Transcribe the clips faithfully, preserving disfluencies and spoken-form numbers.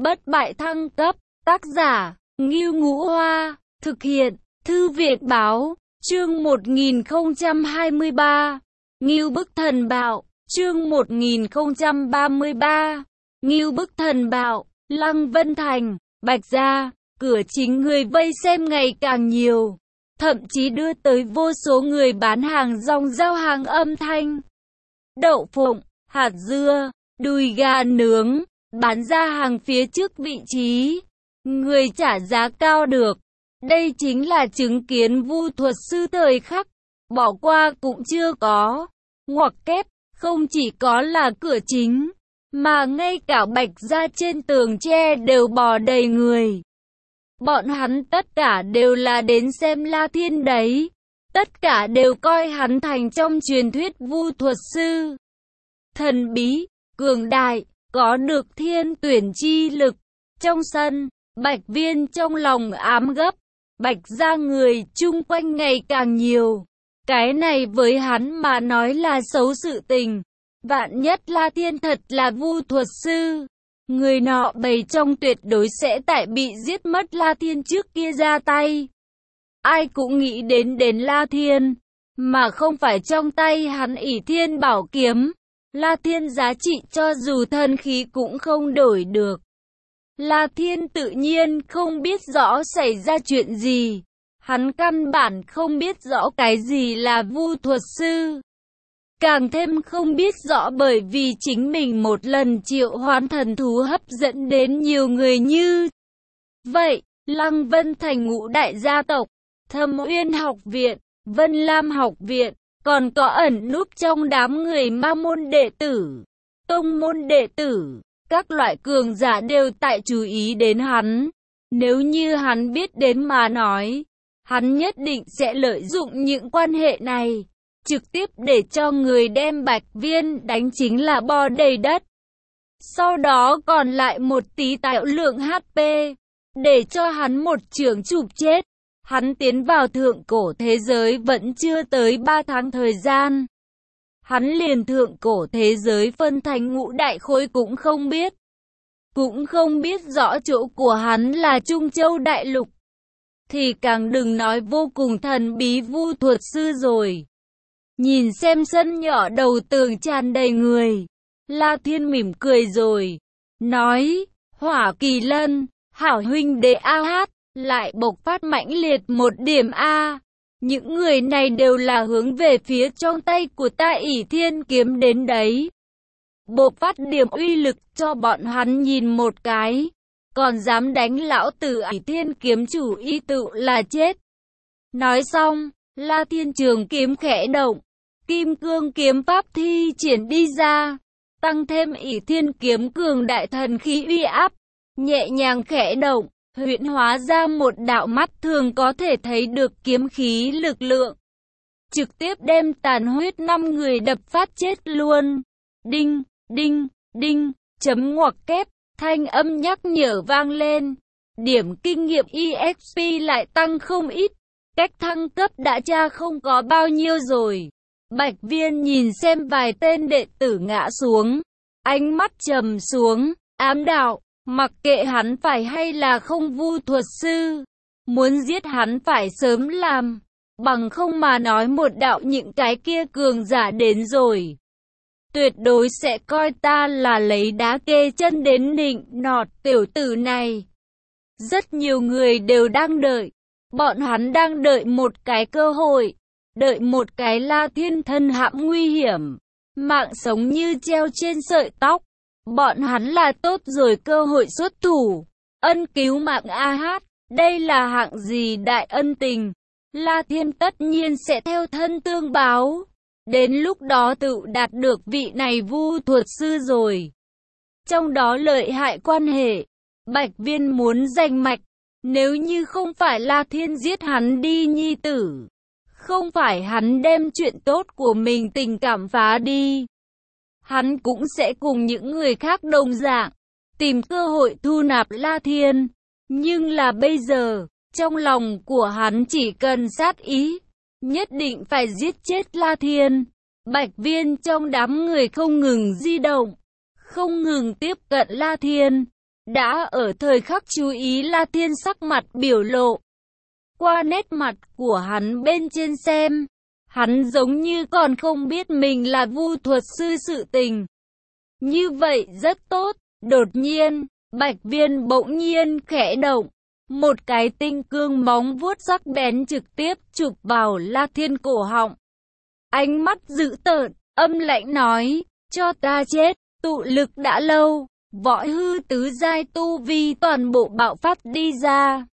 Bất bại thăng cấp, tác giả, Ngưu Ngũ Hoa, thực hiện, Thư viện Báo, chương một nghìn không trăm hai mươi ba, Ngưu Bức Thần Bạo, chương một nghìn không trăm ba mươi ba, Ngưu Bức Thần Bạo, Lăng Vân Thành, Bạch Gia, cửa chính người vây xem ngày càng nhiều, thậm chí đưa tới vô số người bán hàng rong giao hàng âm thanh. Đậu phộng, hạt dưa, đùi gà nướng, bán ra hàng phía trước vị trí, người trả giá cao được. Đây chính là chứng kiến vu thuật sư thời khắc, bỏ qua cũng chưa có. Ngoặc kép, không chỉ có là cửa chính, mà ngay cả Bạch Gia trên tường tre đều bò đầy người. Bọn hắn tất cả đều là đến xem La Thiên đấy. Tất cả đều coi hắn thành trong truyền thuyết vu thuật sư. Thần bí, cường đại, có được thiên tuyển chi lực. Trong sân, Bạch Viên trong lòng ám gấp. Bạch Gia người chung quanh ngày càng nhiều. Cái này với hắn mà nói là xấu sự tình. Vạn nhất La Thiên thật là vu thuật sư, người nọ bày trong tuyệt đối sẽ tại bị giết mất La Thiên trước kia ra tay. Ai cũng nghĩ đến đến La Thiên, mà không phải trong tay hắn ỷ thiên bảo kiếm. La Thiên giá trị cho dù thần khí cũng không đổi được. La Thiên tự nhiên không biết rõ xảy ra chuyện gì. Hắn căn bản không biết rõ cái gì là vu thuật sư. Càng thêm không biết rõ bởi vì chính mình một lần triệu hoán thần thú hấp dẫn đến nhiều người như vậy. Lăng Vân Thành ngũ đại gia tộc, Thâm Uyên học viện, Vân Lam học viện, còn có ẩn núp trong đám người ma môn đệ tử, tông môn đệ tử, các loại cường giả đều tại chú ý đến hắn. Nếu như hắn biết đến mà nói, hắn nhất định sẽ lợi dụng những quan hệ này, trực tiếp để cho người đem Bạch Viên đánh chính là bo đầy đất. Sau đó còn lại một tí tạo lượng hát pê, để cho hắn một chưởng chụp chết. Hắn tiến vào thượng cổ thế giới vẫn chưa tới ba tháng thời gian. Hắn liền thượng cổ thế giới phân thành ngũ đại khối cũng không biết. Cũng không biết rõ chỗ của hắn là Trung Châu Đại Lục. Thì càng đừng nói vô cùng thần bí vu thuật sư rồi. Nhìn xem sân nhỏ đầu tường tràn đầy người, La Thiên mỉm cười rồi, nói, Hỏa Kỳ Lân, hảo huynh đệ a hát, lại bộc phát mãnh liệt một điểm A. Những người này đều là hướng về phía trong tay của ta ỷ thiên kiếm đến đấy. Bộc phát điểm uy lực cho bọn hắn nhìn một cái, còn dám đánh lão tử ỷ thiên kiếm chủ y tự là chết. Nói xong, La Thiên trường kiếm khẽ động, kim cương kiếm pháp thi triển đi ra, tăng thêm ỷ thiên kiếm cường đại thần khí uy áp, nhẹ nhàng khẽ động, huyễn hóa ra một đạo mắt thường có thể thấy được kiếm khí lực lượng, trực tiếp đem tàn huyết năm người đập phát chết luôn. Đinh, đinh, đinh, chấm ngoặc kép, thanh âm nhắc nhở vang lên. Điểm kinh nghiệm e ích pê lại tăng không ít, cách thăng cấp đã tra không có bao nhiêu rồi. Bạch Viên nhìn xem vài tên đệ tử ngã xuống, ánh mắt trầm xuống, ám đạo, mặc kệ hắn phải hay là không vu thuật sư, muốn giết hắn phải sớm làm, bằng không mà nói một đạo những cái kia cường giả đến rồi, tuyệt đối sẽ coi ta là lấy đá kê chân đến nịnh nọt tiểu tử này. Rất nhiều người đều đang đợi, bọn hắn đang đợi một cái cơ hội. Đợi một cái La Thiên thân hãm nguy hiểm, mạng sống như treo trên sợi tóc. Bọn hắn là tốt rồi cơ hội xuất thủ, ân cứu mạng a hát, đây là hạng gì đại ân tình. La Thiên tất nhiên sẽ theo thân tương báo, đến lúc đó tự đạt được vị này vu thuật sư rồi. Trong đó lợi hại quan hệ, Bạch Viên muốn giành mạch, nếu như không phải La Thiên giết hắn đi nhi tử, không phải hắn đem chuyện tốt của mình tình cảm phá đi, hắn cũng sẽ cùng những người khác đồng dạng, tìm cơ hội thu nạp La Thiên. Nhưng là bây giờ, trong lòng của hắn chỉ cần sát ý, nhất định phải giết chết La Thiên. Bạch Viên trong đám người không ngừng di động, không ngừng tiếp cận La Thiên, đã ở thời khắc chú ý La Thiên sắc mặt biểu lộ. Qua nét mặt của hắn bên trên xem, hắn giống như còn không biết mình là vu thuật sư sự tình. Như vậy rất tốt. Đột nhiên, Bạch Viên bỗng nhiên khẽ động. Một cái tinh cương móng vuốt sắc bén trực tiếp chụp vào La Thiên cổ họng. Ánh mắt dữ tợn, âm lãnh nói, cho ta chết, tụ lực đã lâu, võ hư tứ giai tu vi toàn bộ bạo phát đi ra.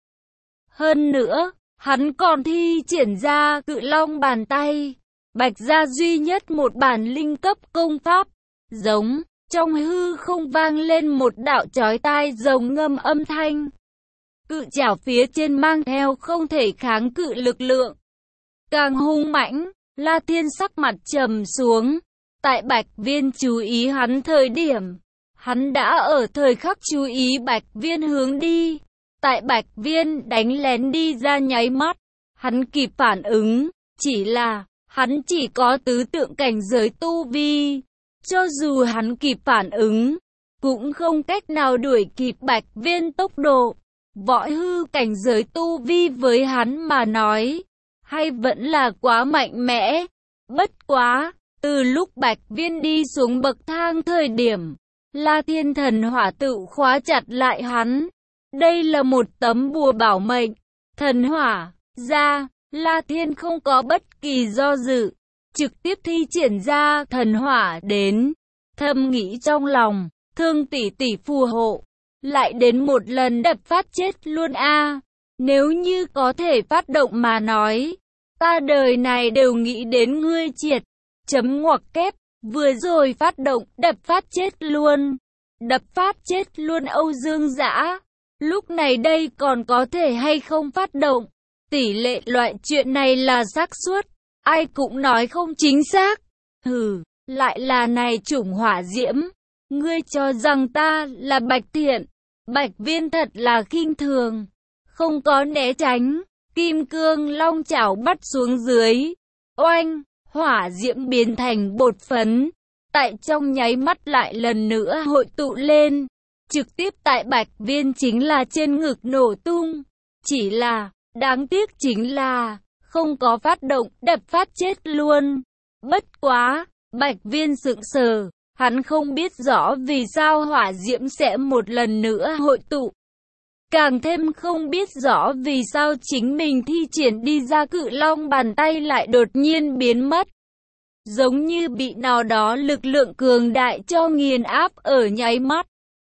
Hơn nữa, hắn còn thi triển ra cự long bàn tay, Bạch gia duy nhất một bản linh cấp công pháp, giống, trong hư không vang lên một đạo chói tai rồng ngâm âm thanh. Cự chảo phía trên mang theo không thể kháng cự lực lượng. Càng hung mãnh, La Thiên sắc mặt trầm xuống. Tại Bạch Viên chú ý hắn thời điểm, hắn đã ở thời khắc chú ý Bạch Viên hướng đi. Tại Bạch Viên đánh lén đi ra nháy mắt, hắn kịp phản ứng, chỉ là, hắn chỉ có tứ tượng cảnh giới tu vi. Cho dù hắn kịp phản ứng, cũng không cách nào đuổi kịp Bạch Viên tốc độ. Võ hư cảnh giới tu vi với hắn mà nói, hay vẫn là quá mạnh mẽ. Bất quá, từ lúc Bạch Viên đi xuống bậc thang thời điểm, La Thiên thần hỏa tự khóa chặt lại hắn. Đây là một tấm bùa bảo mệnh. Thần hỏa ra, La Thiên không có bất kỳ do dự, trực tiếp thi triển ra thần hỏa đến. Thầm nghĩ trong lòng, Thương tỷ tỷ phù hộ, lại đến một lần đập phát chết luôn a. Nếu như có thể phát động mà nói, ta đời này đều nghĩ đến ngươi triệt. Chấm ngoặc kép, vừa rồi phát động, đập phát chết luôn. Đập phát chết luôn Âu Dương Dã. Lúc này đây còn có thể hay không phát động? Tỷ lệ loại chuyện này là xác suất, ai cũng nói không chính xác. Hừ, lại là này chủng hỏa diễm. Ngươi cho rằng ta là Bạch Thiện. Bạch Viên thật là khinh thường, không có né tránh. Kim cương long chảo bắt xuống dưới. Oanh, hỏa diễm biến thành bột phấn. Tại trong nháy mắt lại lần nữa hội tụ lên. Trực tiếp tại Bạch Viên chính là trên ngực nổ tung. Chỉ là, đáng tiếc chính là, không có phát động, đập phát chết luôn. Bất quá, Bạch Viên sững sờ, hắn không biết rõ vì sao hỏa diễm sẽ một lần nữa hội tụ. Càng thêm không biết rõ vì sao chính mình thi triển đi ra cự long bàn tay lại đột nhiên biến mất. Giống như bị nào đó lực lượng cường đại cho nghiền áp ở nháy mắt.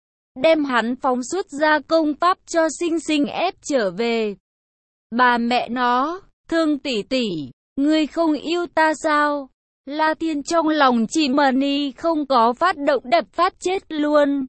Đem hắn phóng xuất ra công pháp cho sinh sinh ép trở về. Bà mẹ nó, Thương tỷ tỷ, ngươi không yêu ta sao? La Thiên trong lòng chỉ mờ ni không có phát động đập phát chết luôn.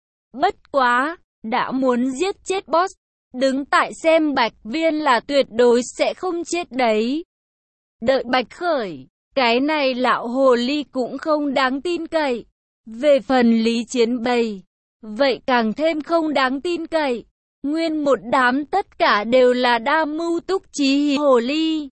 Bất quá, đã muốn giết chết boss, đứng tại xem Bạch Viên là tuyệt đối sẽ không chết đấy. Đợi Bạch Khởi, cái này lão hồ ly cũng không đáng tin cậy. Về phần Lý Chiến Bày, vậy càng thêm không đáng tin cậy. Nguyên một đám tất cả đều là đa mưu túc trí hồ ly.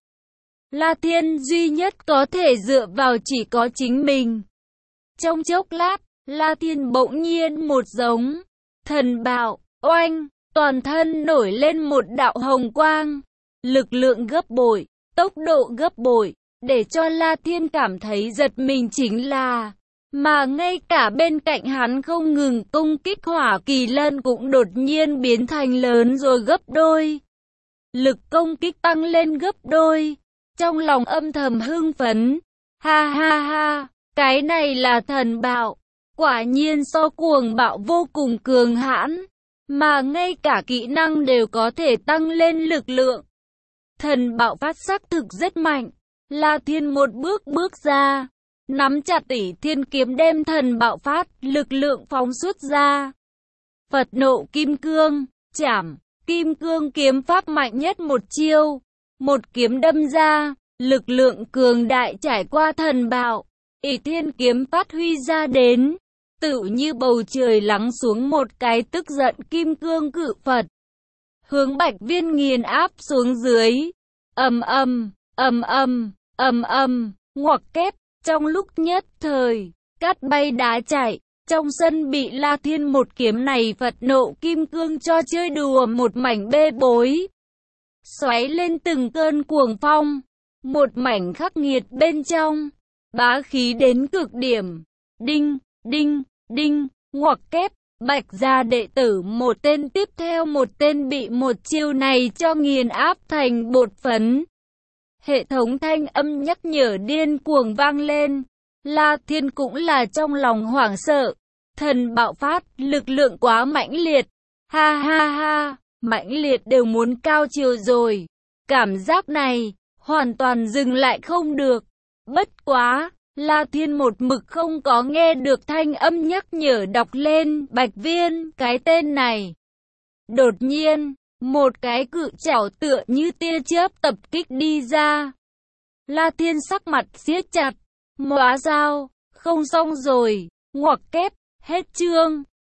La Thiên duy nhất có thể dựa vào chỉ có chính mình. Trong chốc lát, La Thiên bỗng nhiên một giống. Thần bạo, oanh, toàn thân nổi lên một đạo hồng quang. Lực lượng gấp bội, tốc độ gấp bội, để cho La Thiên cảm thấy giật mình chính là, mà ngay cả bên cạnh hắn không ngừng công kích hỏa kỳ lân cũng đột nhiên biến thành lớn rồi gấp đôi. Lực công kích tăng lên gấp đôi. Trong lòng âm thầm hưng phấn. Ha ha ha, cái này là thần bạo. Quả nhiên so cuồng bạo vô cùng cường hãn. Mà ngay cả kỹ năng đều có thể tăng lên lực lượng. Thần bạo phát sắc thực rất mạnh. La Thiên một bước bước ra. Nắm chặt Tỷ Thiên kiếm đem thần bạo phát, lực lượng phóng xuất ra. Phật nộ kim cương, chảm, kim cương kiếm pháp mạnh nhất một chiêu. Một kiếm đâm ra, lực lượng cường đại trải qua thần bạo. Ỷ Thiên kiếm phát huy ra đến, tự như bầu trời lắng xuống một cái tức giận kim cương cự Phật. Hướng Bạch Viên nghiền áp xuống dưới. Ầm ầm, ầm ầm, ầm ầm, ngoặc kép. Trong lúc nhất thời, cát bay đá chạy, Trong sân bị La Thiên một kiếm này Phật nộ kim cương cho chơi đùa một mảnh bê bối. Xoáy lên từng cơn cuồng phong. Một mảnh khắc nghiệt bên trong. Bá khí đến cực điểm. Đinh, đinh, đinh, ngoặc kép. Bạch gia đệ tử một tên tiếp theo một tên bị một chiêu này cho nghiền áp thành bột phấn. Hệ thống thanh âm nhắc nhở điên cuồng vang lên. La Thiên cũng là trong lòng hoảng sợ. Thần bạo phát, lực lượng quá mãnh liệt. Ha ha ha, mãnh liệt đều muốn cao chiều rồi. Cảm giác này, hoàn toàn dừng lại không được. Bất quá, La Thiên một mực không có nghe được thanh âm nhắc nhở đọc lên Bạch Viên, cái tên này. Đột nhiên, một cái cự chảo tựa như tia chớp tập kích đi ra. La Thiên sắc mặt siết chặt, móa dao, không xong rồi, ngoặc kép, hết chương.